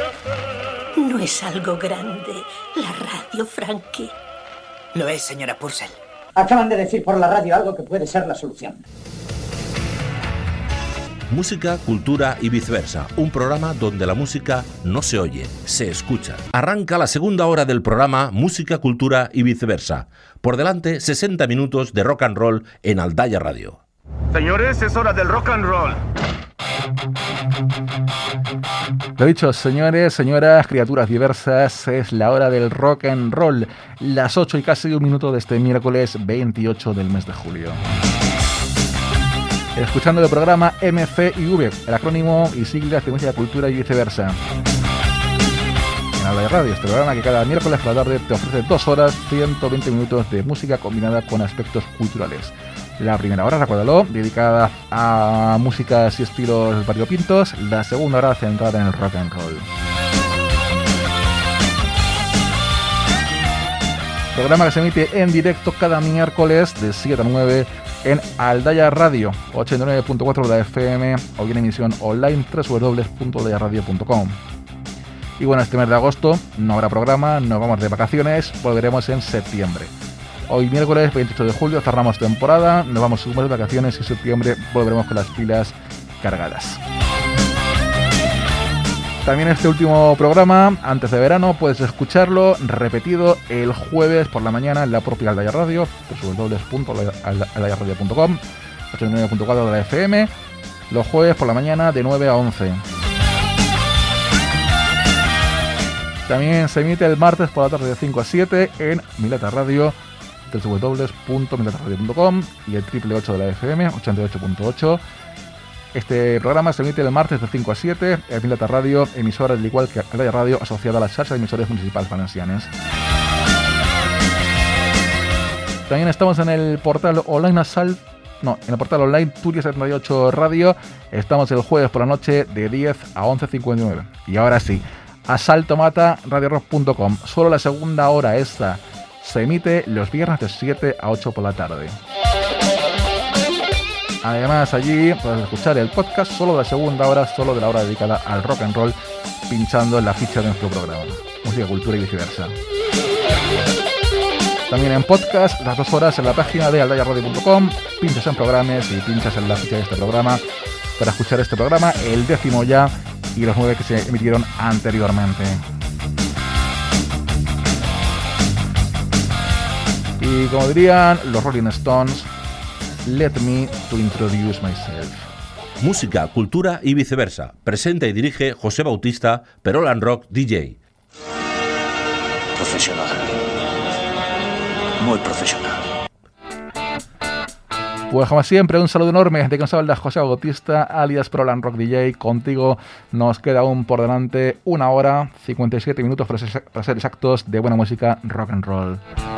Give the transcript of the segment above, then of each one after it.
No es algo grande la radio, Frankie. Lo es, señora Purcell. Acaban de decir por la radio algo que puede ser la solución. Música, cultura y viceversa. Un programa donde la música no se oye, se escucha. Arranca la segunda hora del programa Música, cultura y viceversa. Por delante, 60 minutos de rock and roll en Aldaya Radio. Señores, es hora del rock and roll. Lo dicho, señores, señoras, criaturas diversas, es la hora del rock and roll. Las 8 y casi un minuto de este miércoles 28 del mes de julio. Escuchando el programa MCIV, el acrónimo y siglas de música, cultura y viceversa. En Aldaya Radio, este programa que cada miércoles por la tarde te ofrece 2 horas, 120 minutos de música combinada con aspectos culturales. La primera hora, recuérdalo, dedicada a músicas y estilos variopintos. La segunda hora centrada en el rock and roll. Programa que se emite en directo cada miércoles de 7 a 9 en Aldaya Radio, 89.4 de la FM, o bien emisión online www.aldayaradio.com. Y bueno, este mes de agosto no habrá programa, nos vamos de vacaciones, volveremos en septiembre. Hoy miércoles 28 de julio cerramos temporada, nos vamos un mes de vacaciones y en septiembre volveremos con las pilas cargadas. También este último programa, antes de verano, puedes escucharlo repetido el jueves por la mañana en la propia Aldaya Radio, www.aldayaradio.com, 89.4 de la FM, los jueves por la mañana de 9 a 11. También se emite el martes por la tarde de 5 a 7 en Mileta Radio, www.miletarradio.com y el 888 de la FM, 88.8. Este programa se emite el martes de 5 a 7 en Mileta Radio, emisora al igual que Aldaya Radio, asociada a la xarxa de emisores municipales valencianes. También estamos en el portal online en el portal online Turia 78 Radio. Estamos el jueves por la noche de 10 a 11:59. Y ahora sí, asaltomata.radiorock.com. Solo la segunda hora esta se emite los viernes de 7 a 8 por la tarde. Además, allí puedes escuchar el podcast solo de la segunda hora, solo de la hora dedicada al rock and roll, pinchando en la ficha de nuestro programa. Música, cultura y viceversa. También en podcast, las 2 horas en la página de aldayaradio.com, pinchas en programas y pinchas en la ficha de este programa para escuchar este programa, el 10º ya, y los 9 que se emitieron anteriormente. Y como dirían los Rolling Stones, let me to introduce myself. Música, cultura y viceversa. Presenta y dirige José Bautista, Perolan Rock DJ. Profesional. Muy profesional. Pues como siempre, un saludo enorme de que nos habla José Bautista, alias Perolan Rock DJ. Contigo nos queda aún por delante 1 hora, 57 minutos para ser exactos de buena música rock and roll.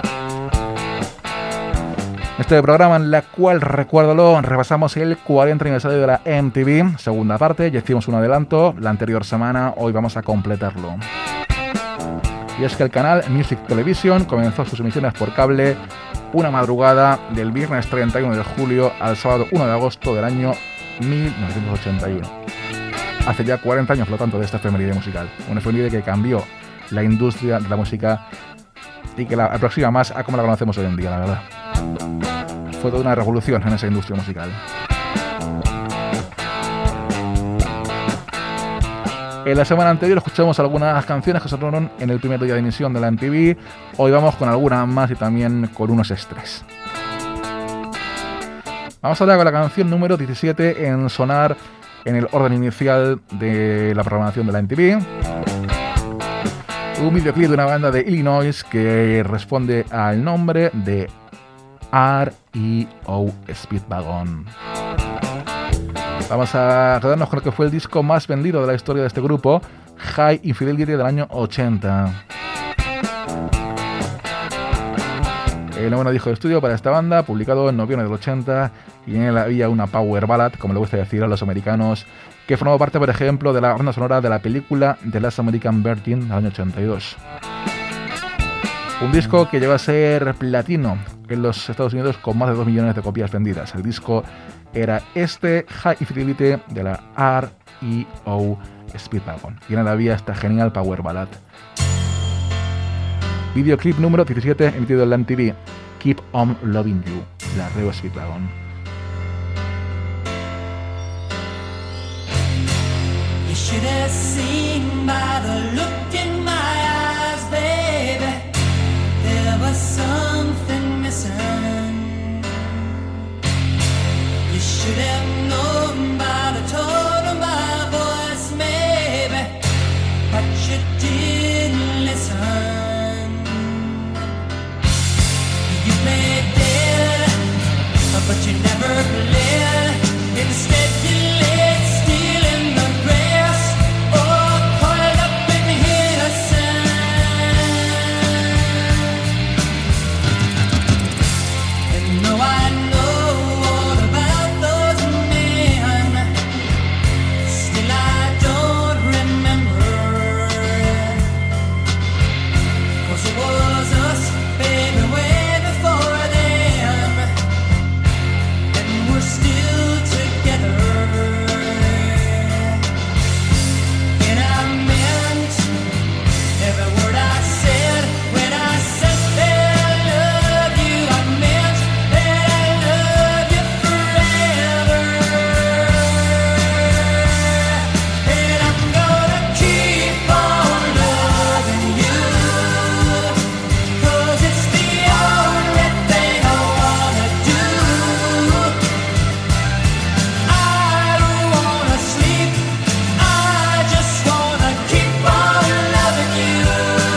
Este programa en la cual, recuérdalo, repasamos el 40 aniversario de la MTV, segunda parte, ya hicimos un adelanto la anterior semana, hoy vamos a completarlo. Y es que el canal Music Television comenzó sus emisiones por cable una madrugada del viernes 31 de julio al sábado 1 de agosto del año 1981. Hace ya 40 años, por lo tanto, de esta efeméride musical. Una efeméride que cambió la industria de la música y que la aproxima más a como la conocemos hoy en día, la verdad. Fue toda una revolución en esa industria musical. En la semana anterior escuchamos algunas canciones que sonaron en el primer día de emisión de la MTV. Hoy vamos con algunas más y también con unos extras. Vamos a hablar con la canción número 17 en sonar en el orden inicial de la programación de la MTV. Un videoclip de una banda de Illinois que responde al nombre de R.E.O. Speedwagon. Vamos a quedarnos con lo que fue el disco más vendido de la historia de este grupo, High Infidelity, del año 80. El noveno disco de estudio para esta banda, publicado en noviembre del 80, y en él había una power ballad, como le gusta decir a los americanos, que formó parte, por ejemplo, de la banda sonora de la película The Last American Virgin del año 82. Un disco que llegó a ser platino en los Estados Unidos con más de 2 millones de copias vendidas. El disco era este, High Infidelity, de la R.E.O. Speedwagon. Y en la vía esta genial Power Ballad. Videoclip número 17 emitido en la MTV, Keep On Loving You, la REO Speedwagon. You should have seen by the look in my eyes, baby, there was something missing. You should have known by the tone of my voice, maybe, but you didn't listen. You played dead, but you never played. Instead you laid still in the grass, or coiled up in innocence. And though I know all about those men, still I don't remember. 'Cause it was us, baby, way before them, and we're still together. And I meant every word I said when I said that I love you. I meant that I love you forever. And I'm gonna keep on loving you, 'cause it's the only thing I wanna do. I don't wanna sleep, I just wanna keep on loving you.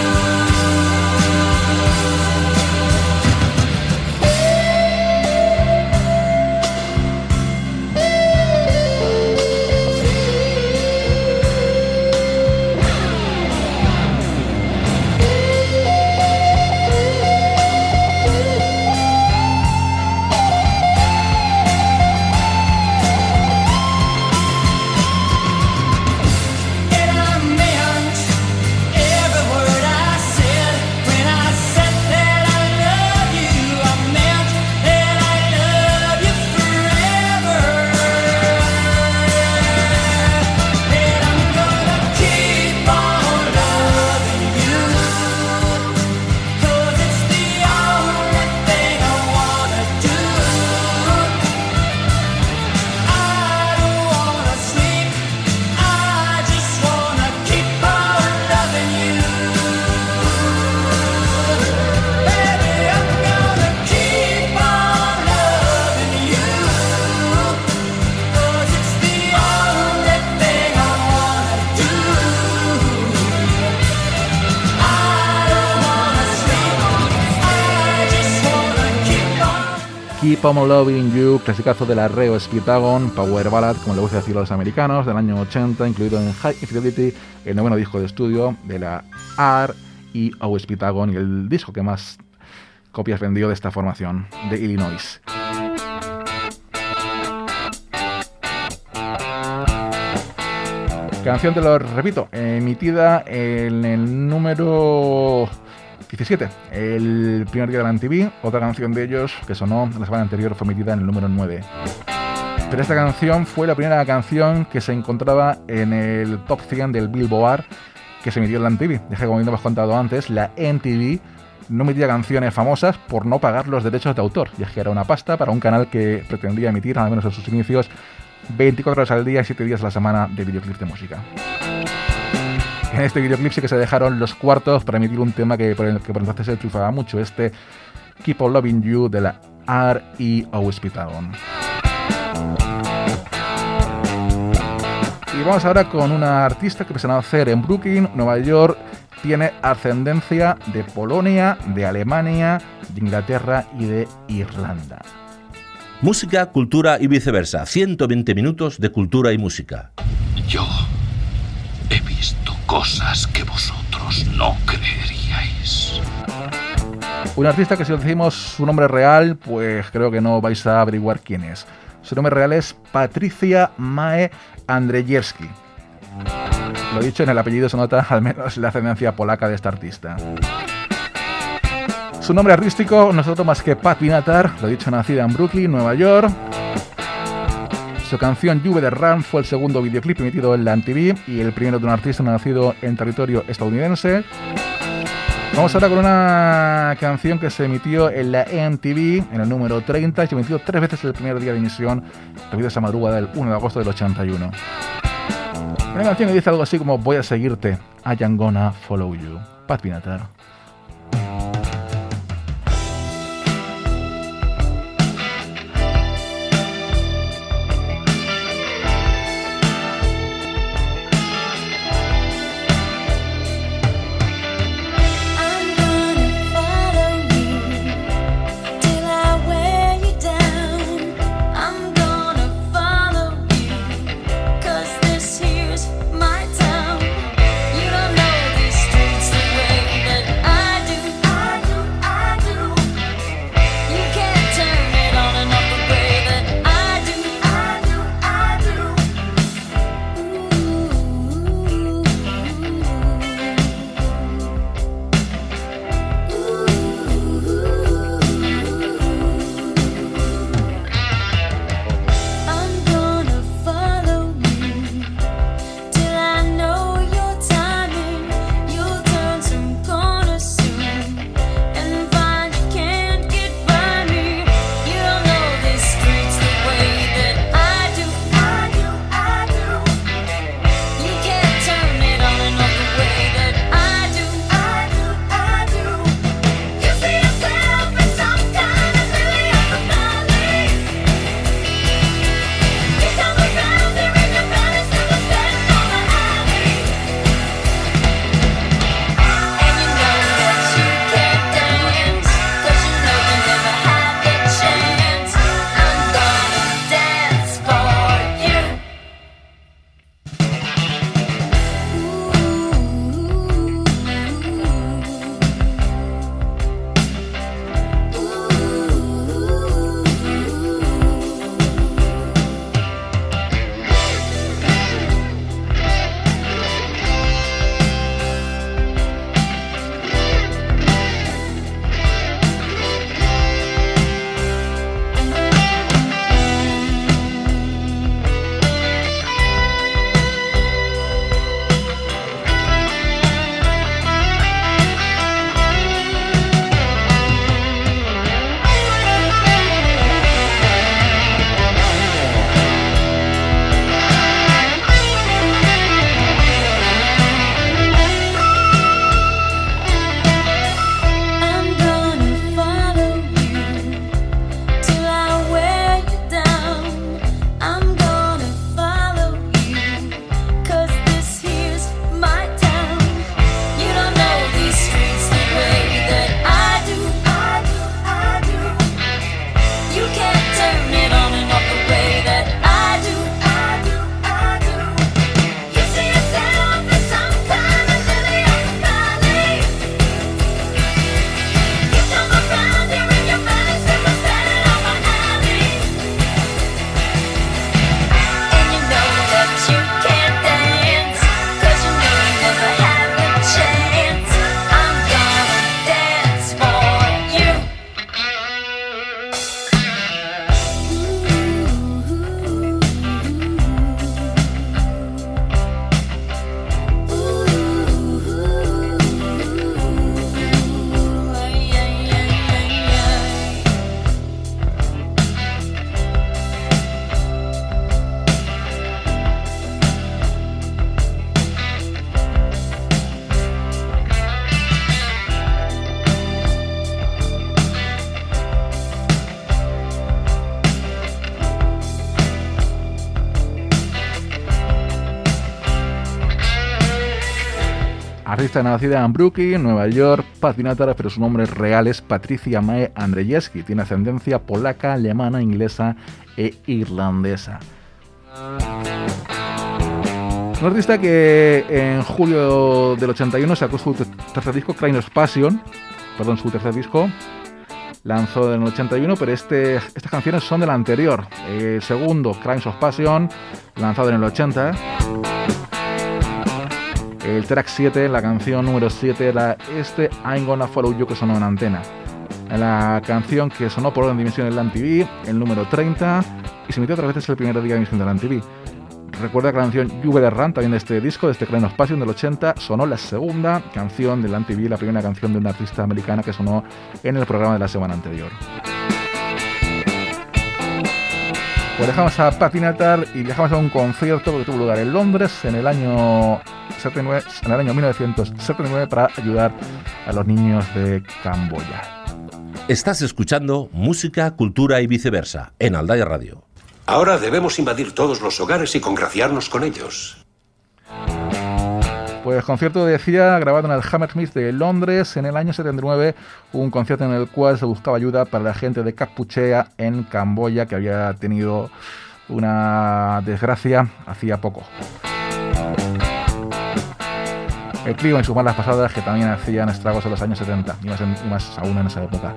And I meant every word I said when I said that I love you. I meant that I love you forever. And I'm gonna keep on loving you, 'cause it's the only thing I wanna do. I don't wanna sleep, I just wanna keep on loving you. Baby, I'm gonna keep on loving you, 'cause it's the only thing I wanna do. I don't wanna sleep, I just wanna keep on. Keep On Loving You, clasicazo de la REO Speedwagon, Power Ballad, como le gusta decir a los americanos, del año 80, incluido en High Infidelity, el noveno disco de estudio de la REO Speedwagon y el disco que más copias vendió de esta formación de Illinois. Canción, te lo repito, emitida en el número 17, el primer día de la MTV. Otra canción de ellos que sonó la semana anterior fue emitida en el número 9. Pero esta canción fue la primera canción que se encontraba en el top 100 del Billboard que se emitió en la MTV. Ya que, como hemos contado antes, la MTV no emitía canciones famosas por no pagar los derechos de autor, ya que era una pasta para un canal que pretendía emitir, al menos en sus inicios, 24 horas al día y 7 días a la semana de videoclips de música. En este videoclip sí que se dejaron los cuartos para emitir un tema que por entonces se triunfaba mucho, este Keep On Loving You de la REO Speedwagon. Y vamos ahora con una artista que empezó a nacer en Brooklyn, Nueva York. Tiene ascendencia de Polonia, de Alemania, de Inglaterra y de Irlanda. Música, cultura y viceversa. 120 minutos de cultura y música. Yo he visto cosas que vosotros no creeríais. Un artista que, si os decimos su nombre real, pues creo que no vais a averiguar quién es. Su nombre real es Patricia Mae Andrzejewski. Lo dicho, en el apellido se nota al menos la ascendencia polaca de esta artista. Su nombre artístico no es otro más que Pat Benatar, lo dicho, nacida en Brooklyn, Nueva York. Su canción Juve de Ram fue el segundo videoclip emitido en la MTV y el primero de un artista nacido en territorio estadounidense. Vamos ahora con una canción que se emitió en la MTV en el número 30 y se emitió 3 veces el primer día de emisión, debido a esa madrugada del 1 de agosto del 81. Una canción que dice algo así como voy a seguirte, I am gonna follow you. Pat Benatar. Artista nacida en Brooklyn, Nueva York, Pat Benatar, pero su nombre real es Patricia Mae Andrzejewski. Tiene ascendencia polaca, alemana, inglesa e irlandesa. Un artista que en julio del 81 sacó su tercer disco, Crimes Passion, su tercer disco, lanzó en el 81, pero estas canciones son del anterior. El segundo, Crimes of Passion, lanzado en el 80. El track 7, la canción número 7 era I'm Gonna Follow You, que sonó en Antena. en la canción que sonó por orden de emisión en la MTV, el número 30, y se emitió otra vez el primer día de emisión de la MTV. Recuerda que la canción You Better Run, también de este disco, de este Crane of Passion del 80, sonó la segunda canción de la MTV, la primera canción de una artista americana que sonó en el programa de la semana anterior. Pues dejamos a Patti Natar y viajamos a un concierto que tuvo lugar en Londres en el año 1979 para ayudar a los niños de Camboya. Estás escuchando Música, Cultura y Viceversa en Aldaya Radio. Ahora debemos invadir todos los hogares y congraciarnos con ellos. Pues concierto, decía, grabado en el Hammersmith de Londres en el año 79, un concierto en el cual se buscaba ayuda para la gente de Kampuchea en Camboya, que había tenido una desgracia hacía poco. El trío en sus malas pasadas, que también hacían estragos en los años 70, y más aún en esa época.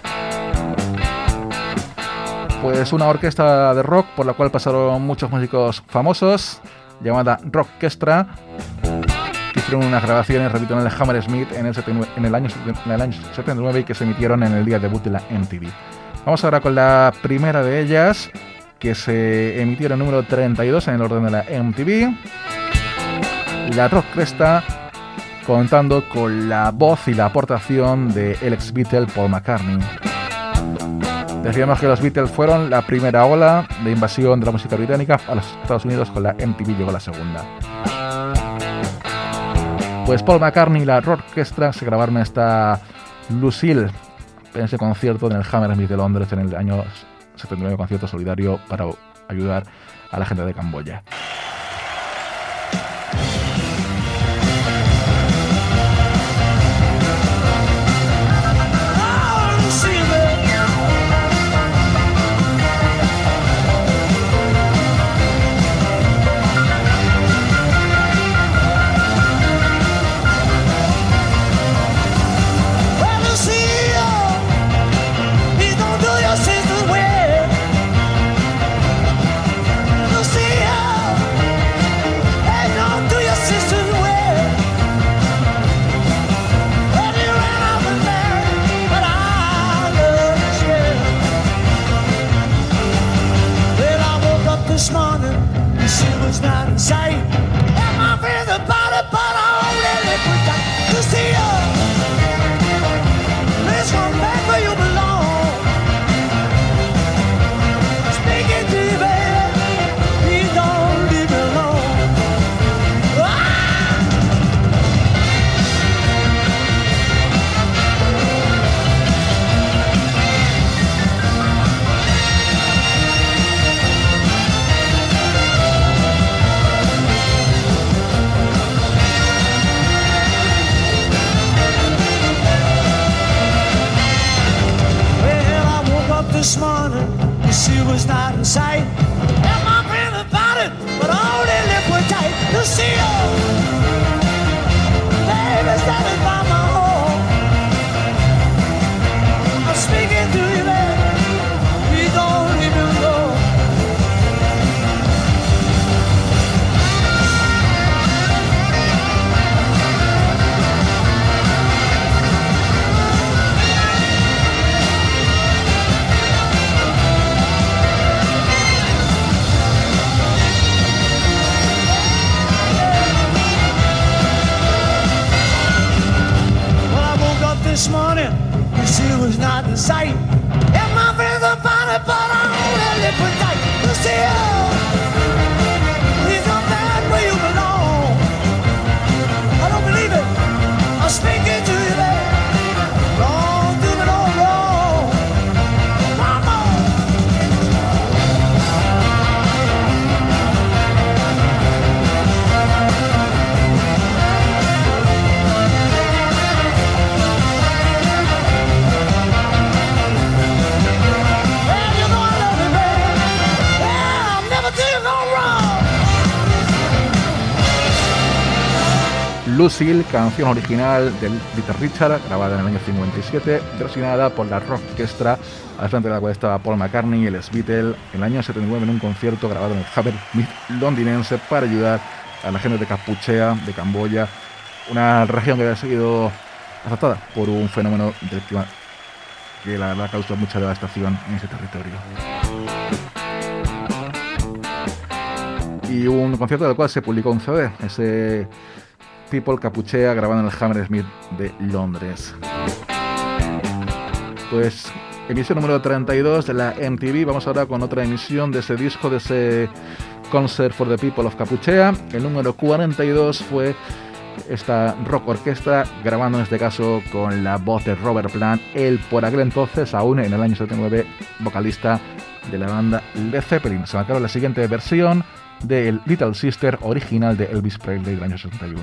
Pues una orquesta de rock por la cual pasaron muchos músicos famosos, llamada Rockestra, que hicieron unas grabaciones, repito, en el Hammersmith en el año 79 y que se emitieron en el día debut de la MTV. Vamos ahora con la primera de ellas, que se emitió en el número 32 en el orden de la MTV. La Rockestra, contando con la voz y la aportación de el ex Beatle Paul McCartney. Decíamos que los Beatles fueron la primera ola de invasión de la música británica a los Estados Unidos, con la MTV llegó la segunda. Pues Paul McCartney y la Rockestra se grabaron esta Lucille en ese concierto en el Hammersmith de Londres en el año 79, concierto solidario para ayudar a la gente de Camboya. This morning, she was not in sight. And my friends about it, but I already put that to see her. Please come back where you belong. Speaking to you, baby, please don't leave me alone. This morning, she was not in sight. And my friend about it, but all they left were tight to see her. Baby, standing by my home. I'm speaking to you, baby. Please don't leave me alone. This morning, she was not in sight. And my friends about it, but I only live for tight to see her. Please come back where you belong. I don't believe it. I'm speaking to you there. Wrong, do it all wrong. Come on. Lucille, canción original de Little Richard, grabada en el año 57, versionada por la Rockestra, al frente de la cual estaba Paul McCartney y el Beatle, en el año 79 en un concierto grabado en el Hammersmith londinense para ayudar a la gente de Kampuchea, de Camboya, una región que había sido afectada por un fenómeno del clima que la verdad causó mucha devastación en ese territorio. Y un concierto del cual se publicó un CD, ese People Capuchea, grabado en el Hammersmith de Londres. Pues emisión número 32 de la MTV. Vamos ahora con otra emisión de ese disco, de ese Concert for the People of Capuchea. El número 42 fue esta rock orquesta, grabando en este caso con la voz de Robert Plant, el por aquel entonces, aún en el año 79, vocalista de la banda Led Zeppelin. Se marcaron la siguiente versión del Little Sister original de Elvis Presley del año 61.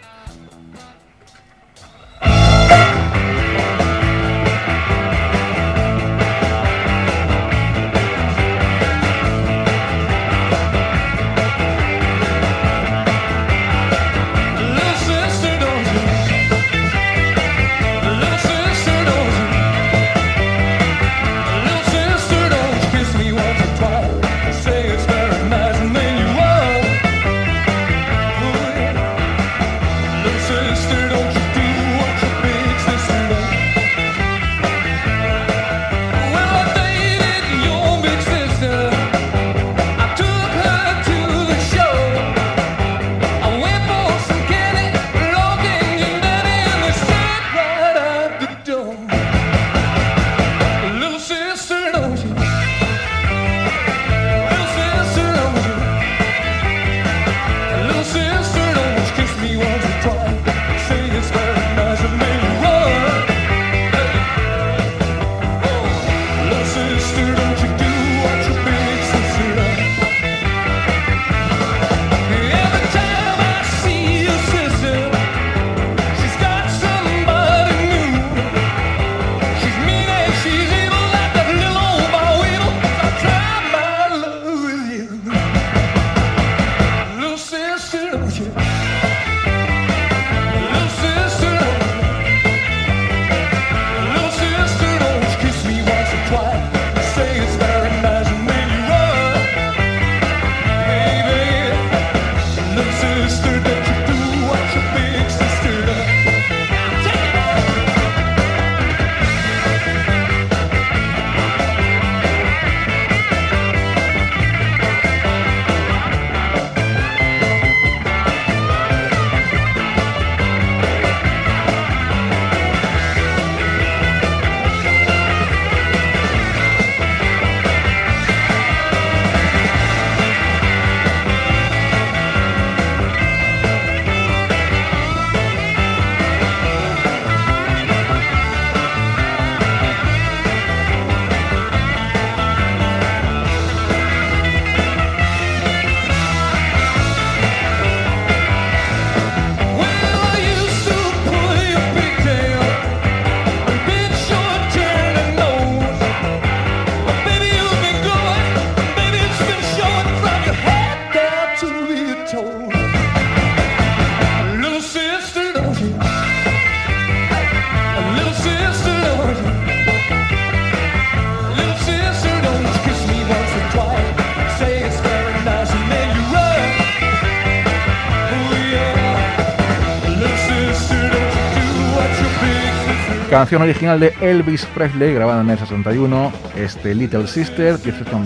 Canción original de Elvis Presley, grabada en el 61, Little Sister.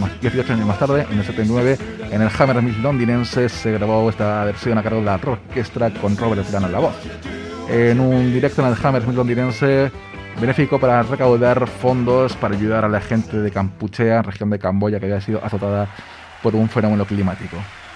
18 años más tarde, en el 79, en el Hammersmith londinense, se grabó esta versión a cargo de la orquesta con Robert Plant en la voz. En un directo en el Hammersmith londinense, benéfico para recaudar fondos para ayudar a la gente de Kampuchea, región de Camboya, que había sido azotada por un fenómeno climático.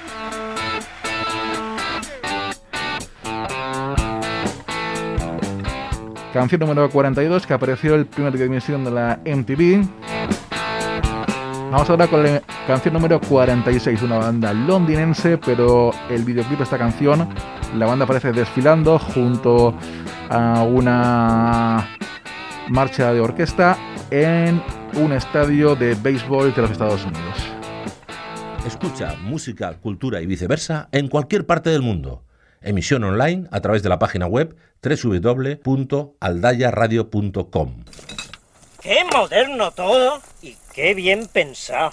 Canción número 42, que apareció el primer día de emisión de la MTV. Vamos ahora con la canción número 46, una banda londinense, pero el videoclip de esta canción, la banda aparece desfilando junto a una marcha de orquesta en un estadio de béisbol de los Estados Unidos. Escucha música, cultura y viceversa en cualquier parte del mundo. Emisión online a través de la página web www.aldayaradio.com. ¡Qué moderno todo! ¡Y qué bien pensado!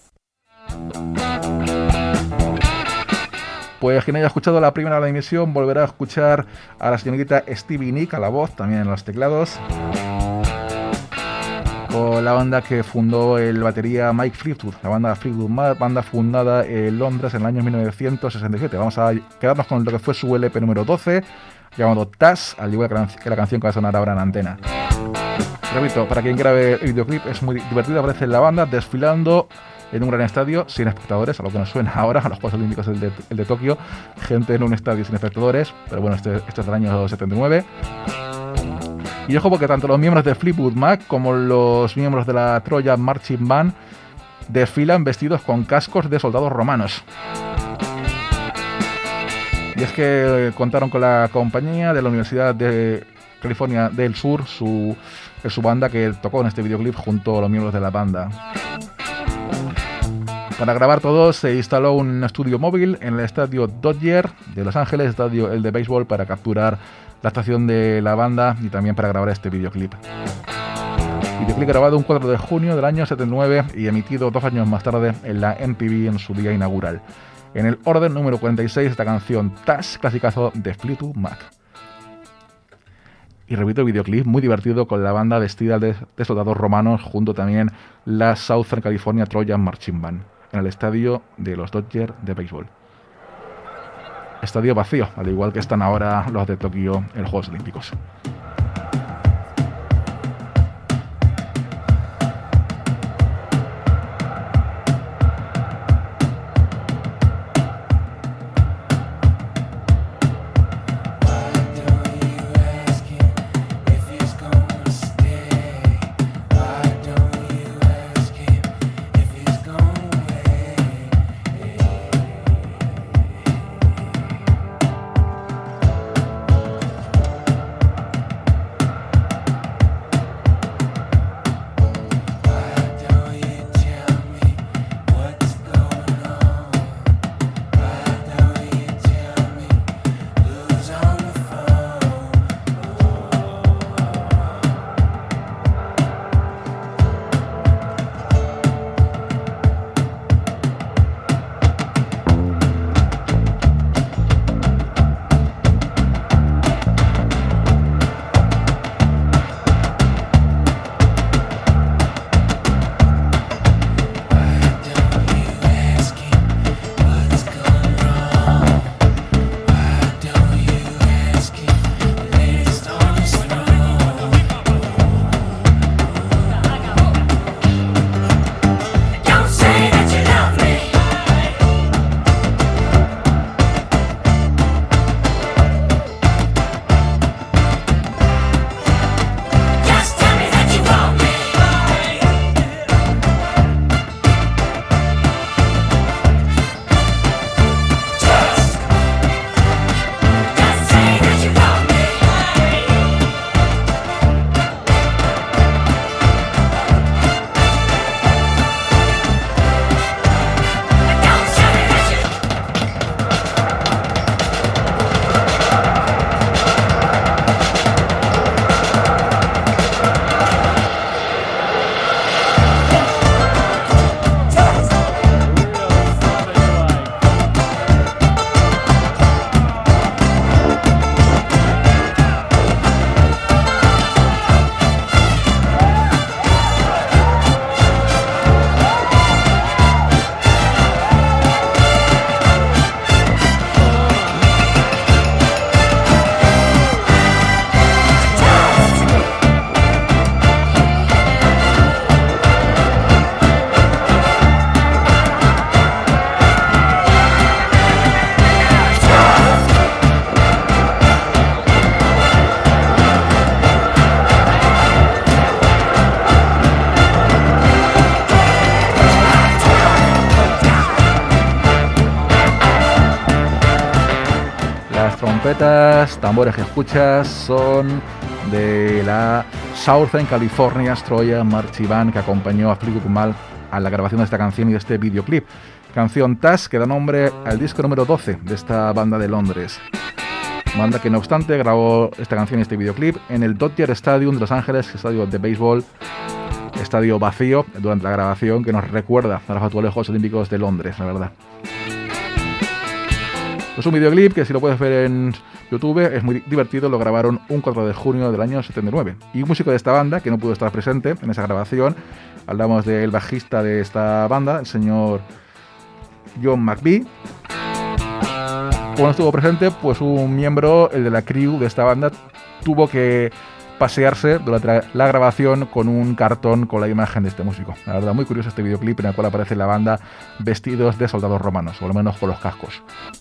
Pues quien haya escuchado la primera de la emisión volverá a escuchar a la señorita Stevie Nicks a la voz, también en los teclados. con la banda que fundó el batería Mike Fleetwood, la banda Fleetwood Mac, banda fundada en Londres en el año 1967. Vamos a quedarnos con lo que fue su LP número 12, llamado Task, al igual que la canción que va a sonar ahora en antena. Repito, para quien quiera ver el videoclip, es muy divertido. Aparece la banda desfilando en un gran estadio sin espectadores, a lo que nos suena ahora a los Juegos Olímpicos, el de Tokio, gente en un estadio sin espectadores, pero bueno, esto es del año 79. Y ojo, porque tanto los miembros de Fleetwood Mac como los miembros de la Trojan Marching Band desfilan vestidos con cascos de soldados romanos. Y es que contaron con la compañía de la Universidad de California del Sur, su banda que tocó en este videoclip junto a los miembros de la banda. Para grabar todo se instaló un estudio móvil en el estadio Dodger de Los Ángeles, estadio el de béisbol, para capturar la actuación de la banda y también para grabar este videoclip. Videoclip grabado un 4 de junio del año 79 y emitido 2 años más tarde en la MTV en su día inaugural. En el orden número 46 esta canción Task, clasicazo de Fleetwood Mac. Y repito, videoclip muy divertido con la banda vestida de soldados romanos, junto también la Southern California Trojan Marching Band, en el estadio de los Dodgers de béisbol. Estadio vacío, al igual que están ahora los de Tokio en los Juegos Olímpicos. trompetas, tambores que escuchas son de la Southern California Trojan Marching Band, que acompañó a Fleetwood Mac a la grabación de esta canción y de este videoclip. Canción Task, que da nombre al disco número 12 de esta banda de Londres. Banda que no obstante grabó esta canción y este videoclip en el Dodger Stadium de Los Ángeles, estadio de béisbol, estadio vacío durante la grabación, que nos recuerda a los actuales Juegos Olímpicos de Londres, la verdad. Es un videoclip que si lo puedes ver en YouTube es muy divertido, lo grabaron un 4 de junio del año 79. Y un músico de esta banda, que no pudo estar presente en esa grabación, hablamos del bajista de esta banda, el señor John McVie. Como no estuvo presente, pues un miembro, el de la crew de esta banda, tuvo que pasearse durante la grabación con un cartón con la imagen de este músico. La verdad, muy curioso este videoclip en el cual aparece la banda vestidos de soldados romanos, o al menos con los cascos.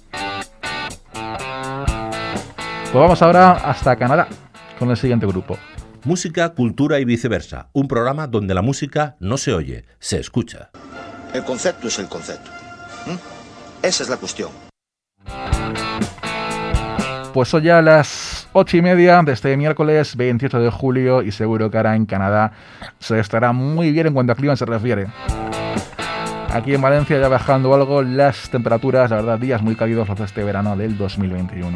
Pues vamos ahora hasta Canadá con el siguiente grupo. Música, cultura y viceversa. Un programa donde la música no se oye, se escucha. El concepto es el concepto. Esa es la cuestión. Pues son ya las 8:30 de este miércoles 28 de julio y seguro que ahora en Canadá se estará muy bien en cuanto a clima se refiere. Aquí en Valencia ya bajando algo las temperaturas, la verdad, días muy cálidos los de este verano del 2021.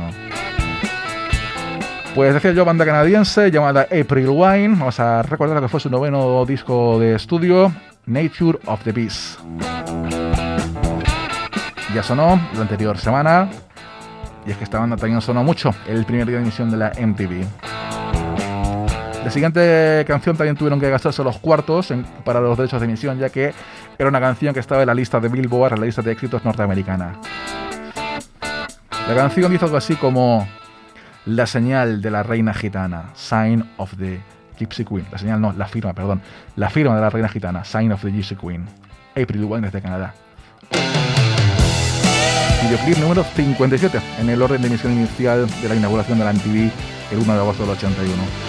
Pues decía yo, banda canadiense llamada April Wine. Vamos a recordar lo que fue su 9º disco de estudio, Nature of the Beast. Ya sonó la anterior semana, y es que esta banda también sonó mucho el primer día de emisión de la MTV. La siguiente canción también tuvieron que gastarse los cuartos para los derechos de emisión, ya que era una canción que estaba en la lista de Billboard, en la lista de éxitos norteamericana. La canción dice algo así como la señal de la reina gitana, Sign of the Gypsy Queen. La señal no, la firma de la reina gitana, Sign of the Gypsy Queen. April Wine desde Canadá. Videoclip número 57 en el orden de emisión inicial de la inauguración de la MTV el 1 de agosto del 81.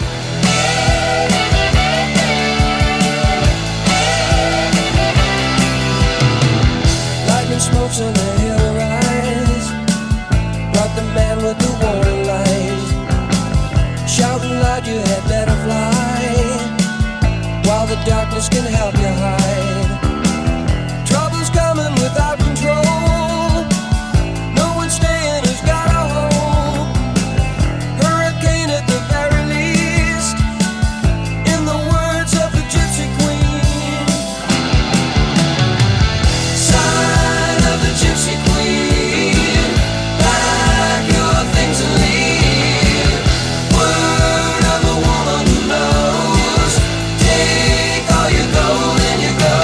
Smokes on the hill rise, brought the man with the warning light, shouting loud you had better fly, while the darkness can help you hide. Trouble's coming without control, no one's staying who's got a hope. Hurricane at the very least, in the words of the Gypsy Queen. Gypsy Queen, pack your things and leave. Word of a woman who knows. Take all your gold and you go.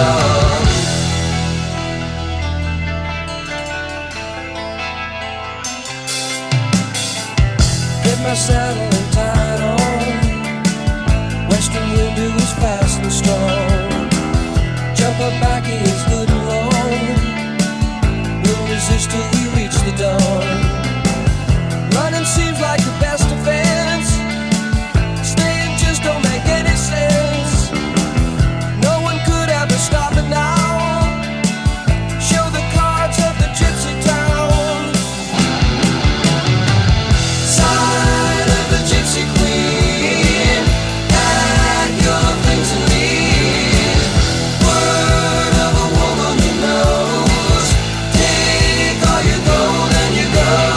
Get my saddle and tie it on. Western wind is fast and strong. Jump up back, he is good and long. Resist till we reach the dawn. Running seems like the best defense. Staying just don't make any sense. No one could ever stop it now. Show the cards of the gypsy town. Sign of the Gypsy Queen. Pack your things and leave. Word of a woman who knows. All you gold and you go.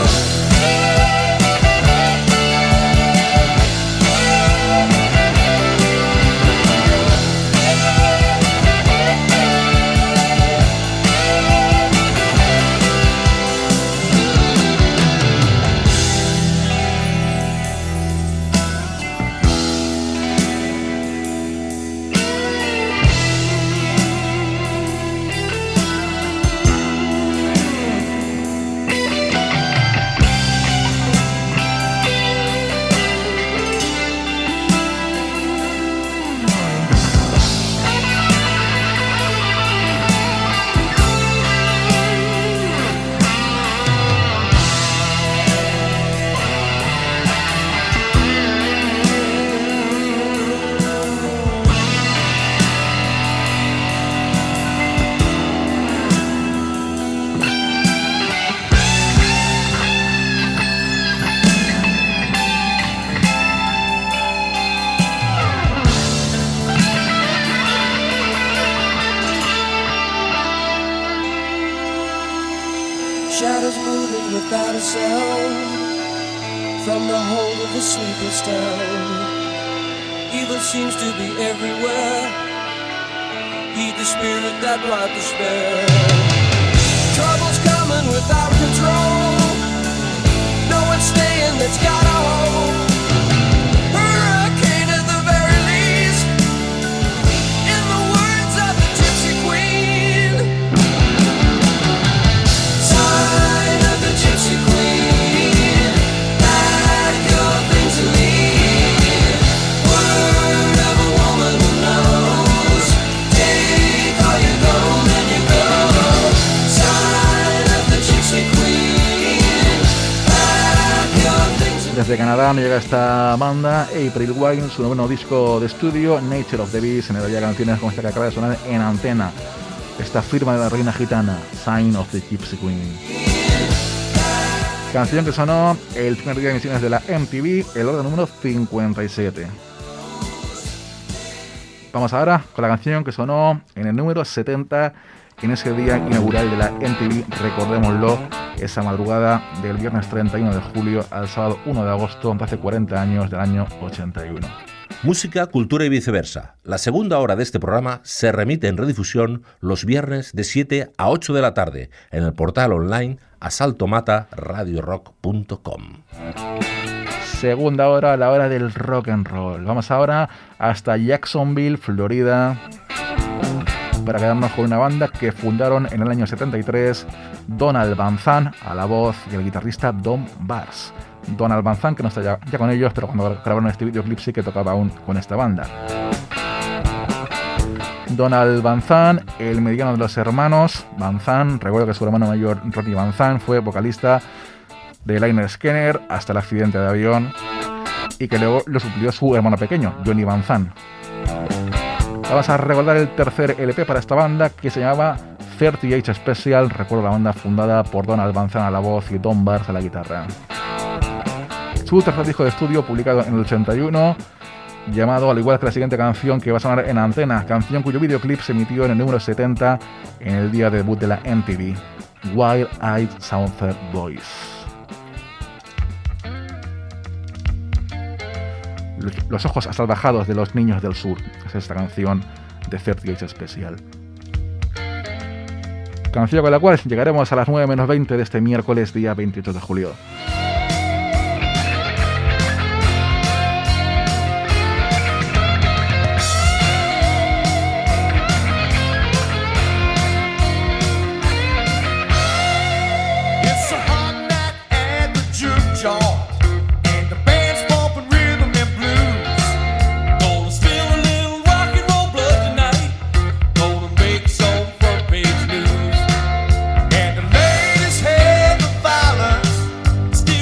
Shadows moving without a sound from the hold of the sleepless town. Evil seems to be everywhere. Heed the spirit that brought despair. Trouble's coming without control. it's got a hold. Hurricane at the very least, in the words of the Gypsy Queen. Sign of the Gypsy Queen, pack your things and leave. Word of a woman who knows, take all your gold and you go. Sign of the Gypsy Queen, pack your things and leave. Desde Canadá nos llega esta banda, April Wine, su noveno disco de estudio, Nature of the Beast, en el que hay canciones como esta que acaba de sonar en antena. Esta firma de la reina gitana, Sign of the Gypsy Queen. Canción que sonó el primer día de emisiones de la MTV, el orden número 57. Vamos ahora con la canción que sonó en el número 70, en ese día inaugural de la MTV, recordémoslo, esa madrugada del viernes 31 de julio al sábado 1 de agosto, de hace 40 años, del año 81. Música, cultura y viceversa. La segunda hora de este programa se remite en redifusión los viernes de 7 a 8 de la tarde en el portal online asaltomataradiorock.com. Segunda hora, la hora del rock and roll. Vamos ahora hasta Jacksonville, Florida, para quedarnos con una banda que fundaron en el año 73 Donald Van Zandt a la voz y el guitarrista Don Bars. Donald Van Zandt, que no está ya con ellos, pero cuando grabaron este videoclip sí que tocaba aún con esta banda. Donald Van Zandt, el mediano de los hermanos Van Zandt. Recuerdo que su hermano mayor, Ronnie Van Zandt, fue vocalista de Lynyrd Skynyrd hasta el accidente de avión y que luego lo suplió su hermano pequeño, Johnny Van Zandt. Vamos a recordar el tercer LP para esta banda, que se llamaba 38 Special. Recuerdo la banda fundada por Donald Van Zandt a la voz y Don Bars a la guitarra. Su tercer disco de estudio, publicado en el 81, llamado al igual que la siguiente canción que va a sonar en antena, canción cuyo videoclip se emitió en el número 70 en el día de debut de la MTV, Wild Eyed Southern Boys. Los ojos asalvajados de los niños del sur es esta canción de 38 Special. Canción con la cual llegaremos a las 9 menos 20 de este miércoles, día 28 de julio. Still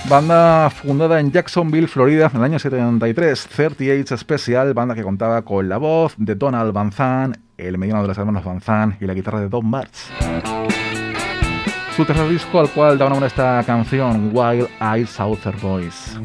Banda fundada en Jacksonville, Florida, en el año 73, 38 Special, banda que contaba con la voz de Donald Van Zandt, el mediano de los hermanos Van Zandt y la guitarra de Don Martz. Su tercer disco al cual da nombre a esta canción, Wild Eyed Southern Boys.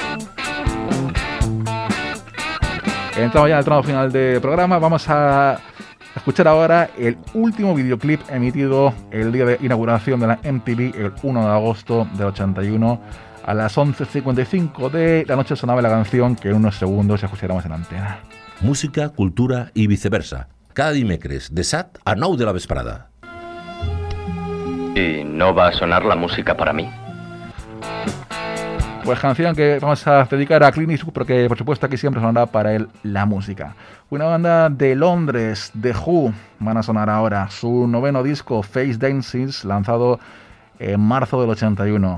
Entramos ya al tramo final del programa. Vamos a escuchar ahora el último videoclip emitido el día de inauguración de la MTV, el 1 de agosto del 81. A las 11:55 de la noche sonaba la canción que en unos segundos escucharemos en antena. Música, cultura i viceversa. Cada dimecres, de 7 a 9 de la vesprada. ¿Y no va a sonar la música para mí? Pues canción que vamos a dedicar a Clint Eastwood, porque por supuesto aquí siempre sonará para él la música. Una banda de Londres, The Who, van a sonar ahora su noveno disco, Face Dances, lanzado en marzo del 81.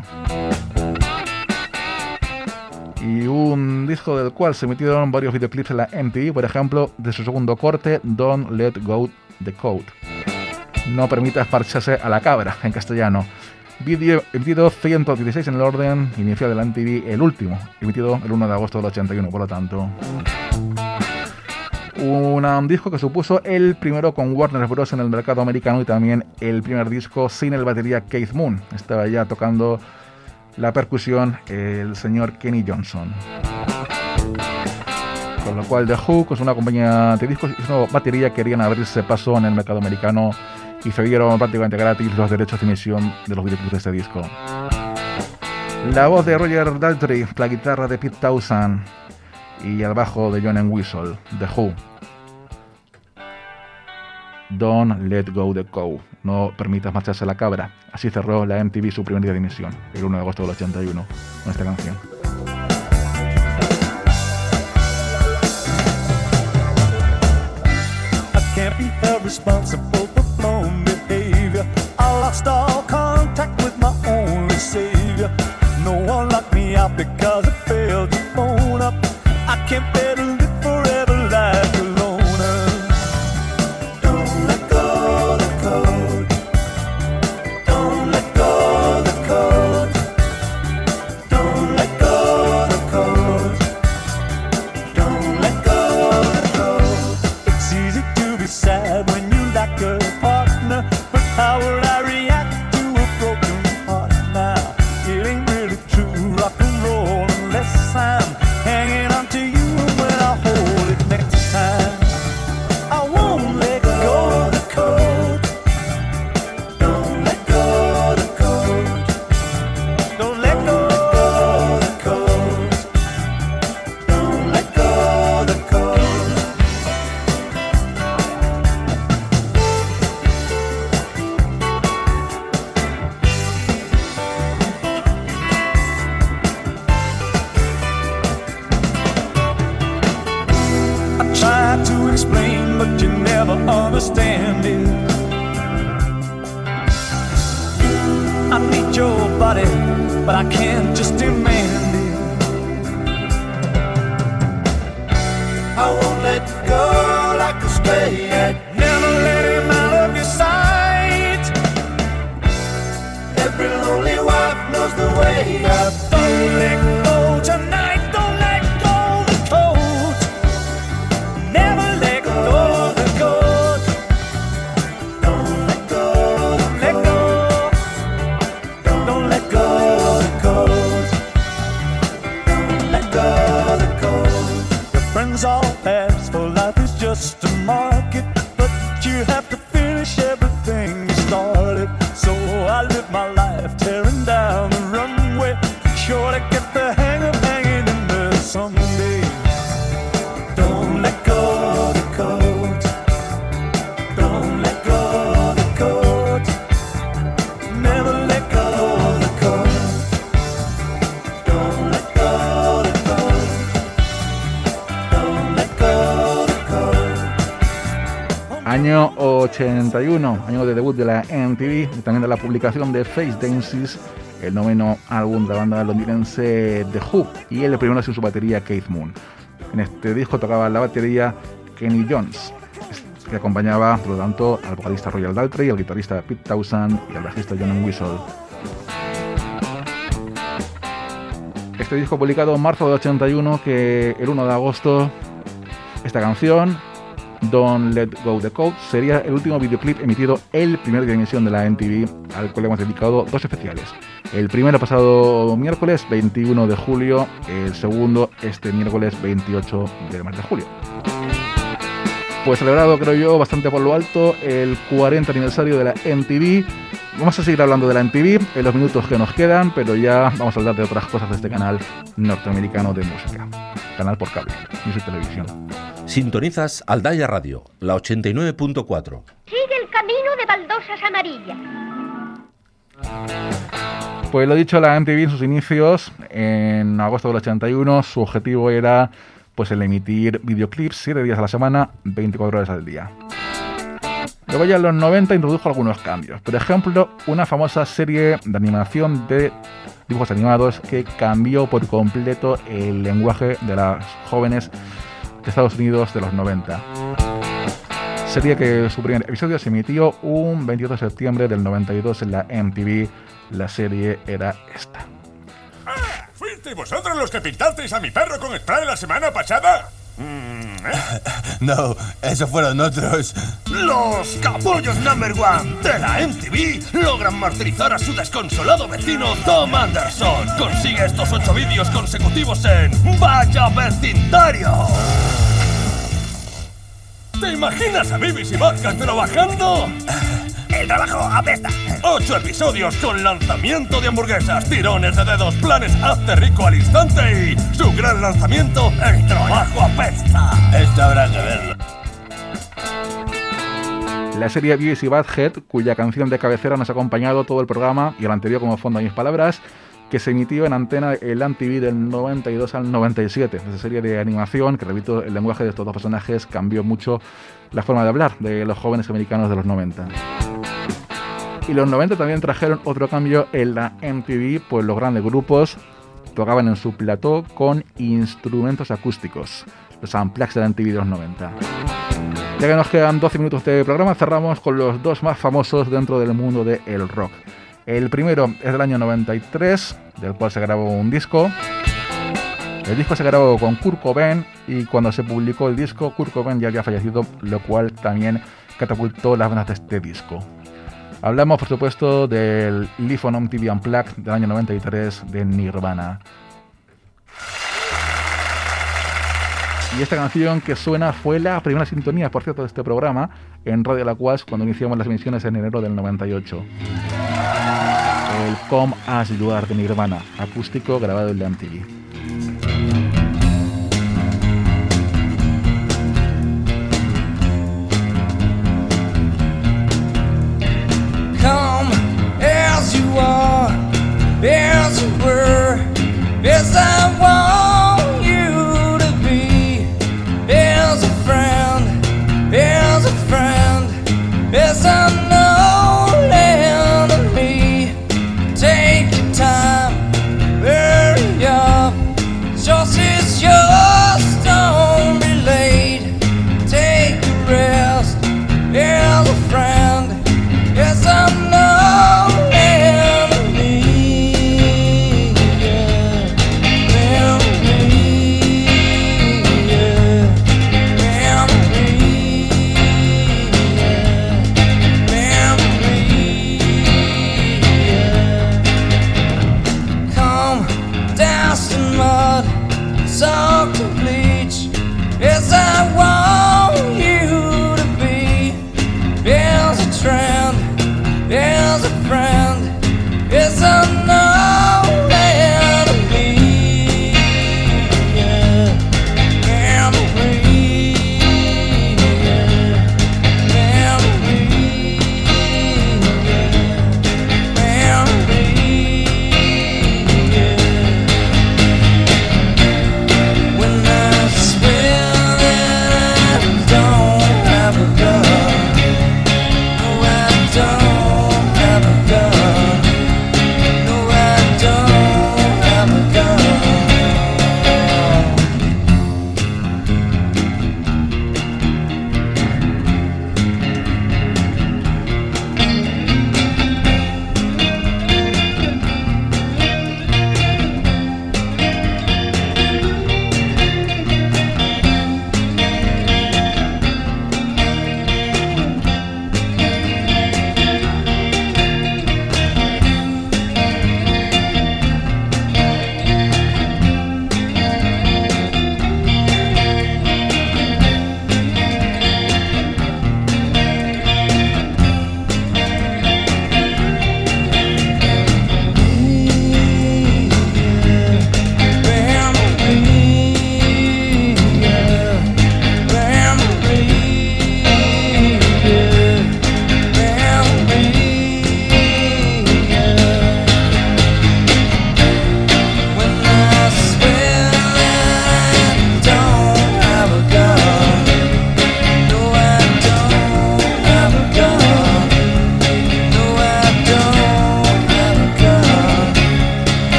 Y un disco del cual se emitieron varios videoclips en la MTV, por ejemplo, de su segundo corte, Don't Let Go the Code. No permitas marcharse a la cabra, en castellano. Vídeo emitido 116 en el orden inicial de la MTV, el último, emitido el 1 de agosto del 81, por lo tanto. Un disco que supuso el primero con Warner Bros. En el mercado americano y también el primer disco sin el batería Keith Moon. Estaba ya tocando la percusión el señor Kenny Johnson. Con lo cual The Who, con una compañía de discos y una batería, querían abrirse paso en el mercado americano y cedieron prácticamente gratis los derechos de emisión de los videoclips de este disco. La voz de Roger Daltrey, la guitarra de Pete Townshend y el bajo de John Entwistle, The Who. Don't let go the cow. No permitas marcharse la cabra. Así cerró la MTV su primer día de emisión, el 1 de agosto del 81, con esta canción. I can't be held responsible for blown behavior. I lost all contact with my only savior. No one locked me out because I failed to phone up. I can't bear to live forever like a loner. Don't let go the code. Don't let go the code. Don't let go the code. Don't let go the code. It's easy to be sad when you lack a partner, but how would I react to a broken heart now? It ain't really true rock and roll unless I'm hanging on to you when I hold it next time. I won't let go the code. Don't let go the code. Don't let go the code. Don't let go the code. I try to explain, but you never understand it. I need your body, but I can't just demand it. I won't let go like a stray cat. Never let him out of your sight. Every lonely wife knows the way out. Don't let go tonight. Don't let go the code. Never let go the code. Don't let go. Don't let go. Don't let go the code. Don't let go the code. Your friends all pass, for life is just a market, but you have to finish everything you started. So I live my life tearing down the runway, sure to get the hang of hanging in there someday. Don't let go the code. Don't let go the code. Never let go the code. Don't let go the code. Don't let go the code. Año 81, año de debut de la MTV y también de la publicación de Face Dances, el noveno álbum de la banda londinense The Who, y el primero sin su batería Keith Moon. En este disco tocaba la batería Kenny Jones, que acompañaba, por lo tanto, al vocalista Roger Daltrey, al guitarrista Pete Townshend y al bajista John Entwistle. Este disco publicado en marzo de 81, que el 1 de agosto esta canción, Don't Let Go the Code, sería el último videoclip emitido el primer día de emisión de la MTV, al cual hemos dedicado dos especiales. El primero pasado miércoles 21 de julio, el segundo este miércoles 28 del mes de julio. Pues celebrado, creo yo, bastante por lo alto el 40 aniversario de la MTV. Vamos a seguir hablando de la MTV en los minutos que nos quedan, pero ya vamos a hablar de otras cosas de este canal norteamericano de música. Canal por cable, Music Televisión. Sintonizas Aldaya Radio, la 89.4. Sigue el camino de baldosas amarillas. Pues lo dicho, la MTV en sus inicios, en agosto del 81, su objetivo era pues el emitir videoclips 7 días a la semana, 24 horas al día. Luego ya en los 90 introdujo algunos cambios. Por ejemplo, una famosa serie de animación de dibujos animados que cambió por completo el lenguaje de las jóvenes de Estados Unidos de los 90. Serie que su primer episodio se emitió un 22 de septiembre del 92 en la MTV. La serie era esta. ¿Fuisteis vosotros los que pintasteis a mi perro con spray la semana pasada? No, eso fueron otros. Los capullos number one de la MTV logran martirizar a su desconsolado vecino Tom Anderson. Consigue estos 8 vídeos consecutivos en ¡Vaya vecindario! ¿Te imaginas a BBC y Vodka trabajando? ¡El trabajo apesta! 8 episodios con lanzamiento de hamburguesas, tirones de dedos, planes hazte rico al instante y su gran lanzamiento, el trabajo apesta. Esto habrá que verlo. La serie Beavis y Butthead, cuya canción de cabecera nos ha acompañado todo el programa y el anterior como fondo a mis palabras, que se emitió en antena el MTV del 92 al 97. Esa serie de animación que, repito, el lenguaje de estos dos personajes cambió mucho la forma de hablar de los jóvenes americanos de los 90. Y los 90 también trajeron otro cambio en la MTV, pues los grandes grupos tocaban en su plató con instrumentos acústicos, los unplugs de la MTV de los 90. Ya que nos quedan 12 minutos de programa, cerramos con los dos más famosos dentro del mundo del rock. El primero es del año 93, del cual se grabó un disco. El disco se grabó con Kurt Cobain y cuando se publicó el disco, Kurt Cobain ya había fallecido, lo cual también catapultó las ventas de este disco. Hablamos, por supuesto, del Live on MTV Unplugged del año 93 de Nirvana. Y esta canción que suena fue la primera sintonía, por cierto, de este programa en Radio La Quas cuando iniciamos las emisiones en enero del 98. El Come As You Are de Nirvana, acústico grabado en la MTV. Come as you are, as you were, as I want you to be, as a friend, as a friend, as I know and me. Take your time, hurry up.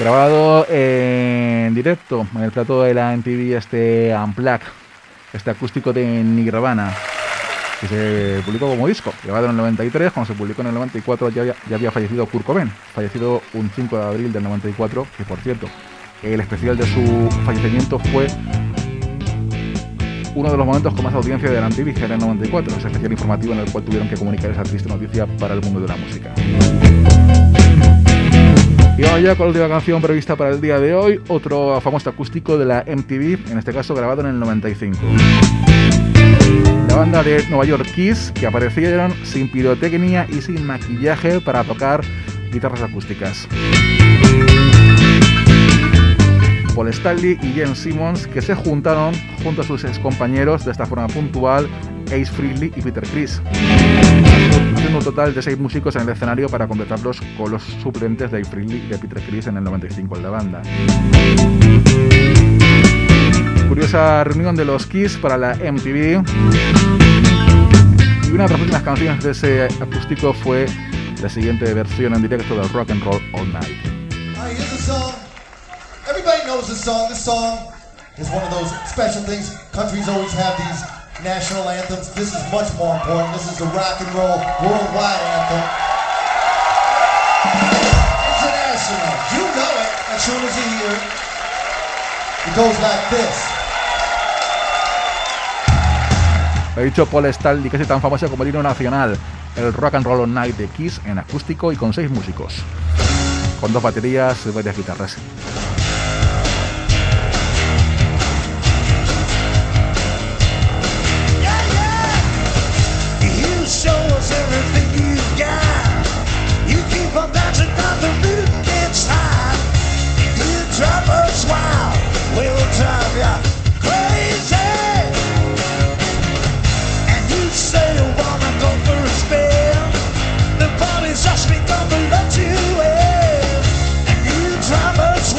grabado en directo en el plató de la MTV Unplugged, este acústico de Nirvana, que se publicó como disco, grabado en el 93. Cuando se publicó en el 94 ya había fallecido Kurt Cobain, fallecido un 5 de abril del 94, que por cierto, el especial de su fallecimiento fue uno de los momentos con más audiencia de la MTV, que era el 94, ese especial informativo en el cual tuvieron que comunicar esa triste noticia para el mundo de la música. Y vamos ya con la última canción prevista para el día de hoy, otro famoso acústico de la MTV, en este caso grabado en el 95. La banda de Nueva York Kiss, que aparecieron sin pirotecnia y sin maquillaje para tocar guitarras acústicas. Paul Stanley y Gene Simmons, que se juntaron junto a sus excompañeros de esta forma puntual, Ace Frehley y Peter Criss, haciendo un total de 6 músicos en el escenario para completarlos con los suplentes de Ace Frehley y de Peter Criss en el 95 en la banda. Curiosa reunión de los Kiss para la MTV, y una de las últimas canciones de ese acústico fue la siguiente versión en directo del Rock and Roll All Night. Everybody knows this song. This song is one of those special things. Countries always have these national anthems. This is much more important. This is the rock and roll worldwide anthem. International. You know it as soon as you hear it. It goes like this. Lo ha dicho Paul Stanley, casi tan famoso como el himno nacional, el Rock and Roll All Night de Kiss en acústico y con 6 músicos, con 2 baterías y varias guitarras. Show us everything you got. You keep on dancing on the roof, gets hot. You drive us wild, we'll drive ya crazy. And you say you wanna go for a spin. The body's just me gonna let you in. And you drive us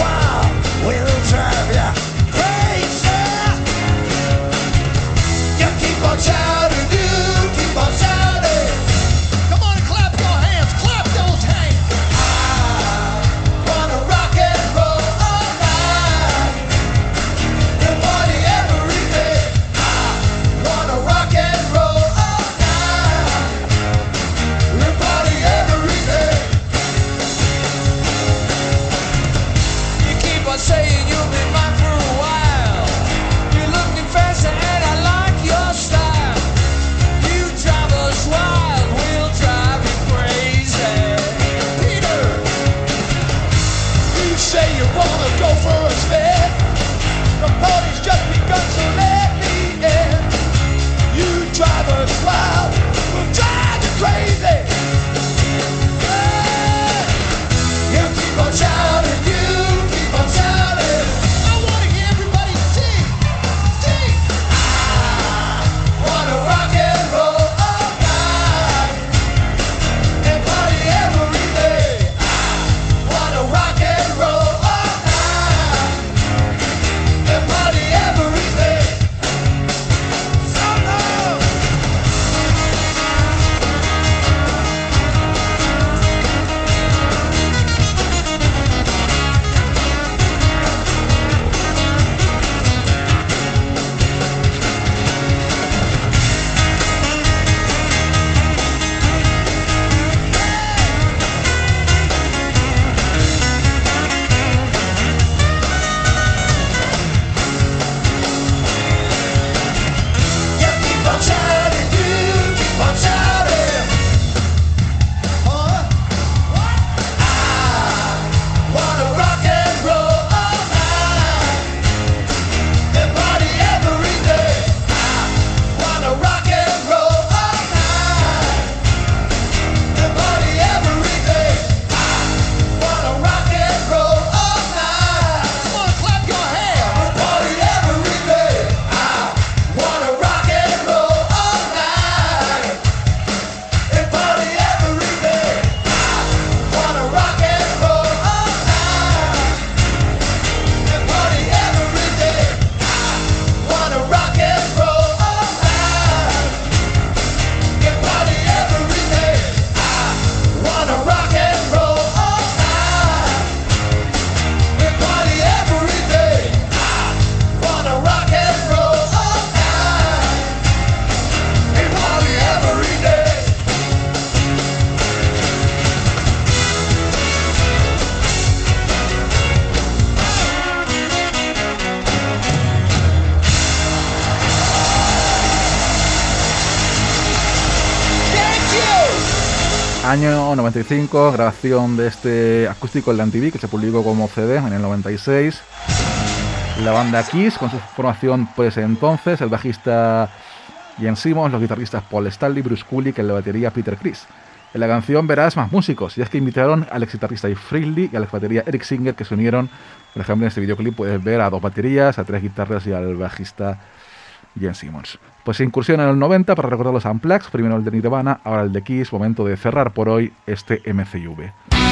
Año 95, grabación de este acústico en la MTV que se publicó como CD en el 96. La banda Kiss con su formación por ese entonces, el bajista Gene Simmons, los guitarristas Paul Stanley, Bruce Kulick, en la batería Peter Criss. En la canción verás más músicos, y es que invitaron al ex guitarrista Dave Frehley y al ex batería Eric Singer, que se unieron. Por ejemplo, en este videoclip puedes ver a 2 baterías, a 3 guitarras y al bajista Gene Simmons. Pues incursión en el 90 para recordar los Unplugged, primero el de Nirvana, ahora el de Kiss. Momento de cerrar por hoy este MCV.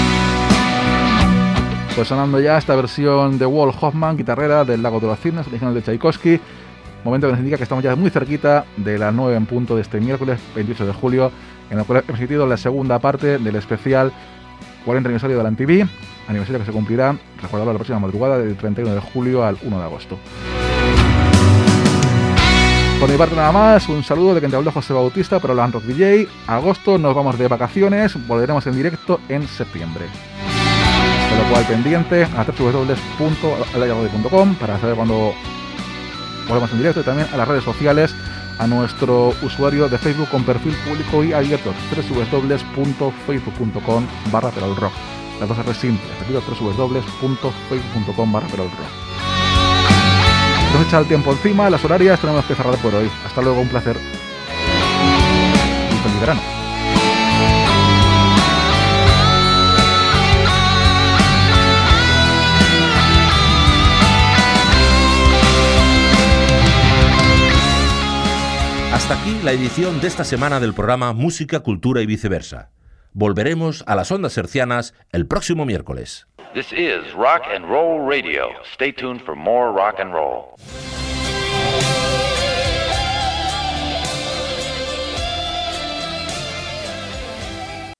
Pues sonando ya esta versión de Walt Hoffman, guitarrera del Lago de los Cisnes, original de Tchaikovsky. Momento que nos indica que estamos ya muy cerquita de las 9 en punto de este miércoles 28 de julio, en el cual hemos emitido la segunda parte del especial 40 aniversario de la MTV, aniversario que se cumplirá, recordarlo, la próxima madrugada del 31 de julio al 1 de agosto. Por mi parte nada más, un saludo de quien te habló José Bautista para Land Rock DJ. Agosto nos vamos de vacaciones, volveremos en directo en septiembre. Con lo cual pendiente a www.alayradio.com para saber cuándo volvemos en directo, y también a las redes sociales, a nuestro usuario de Facebook con perfil público y abierto, www.facebook.com/peralrock. Las dos R's simples, repito, www.facebook.com/peralrock. Nos echa el tiempo encima, las horarias, tenemos que cerrar por hoy. Hasta luego, un placer. Y feliz verano. Hasta aquí la edición de esta semana del programa Música, Cultura y Viceversa. Volveremos a las ondas hercianas el próximo miércoles. This is Rock and Roll Radio. Stay tuned for more rock and roll.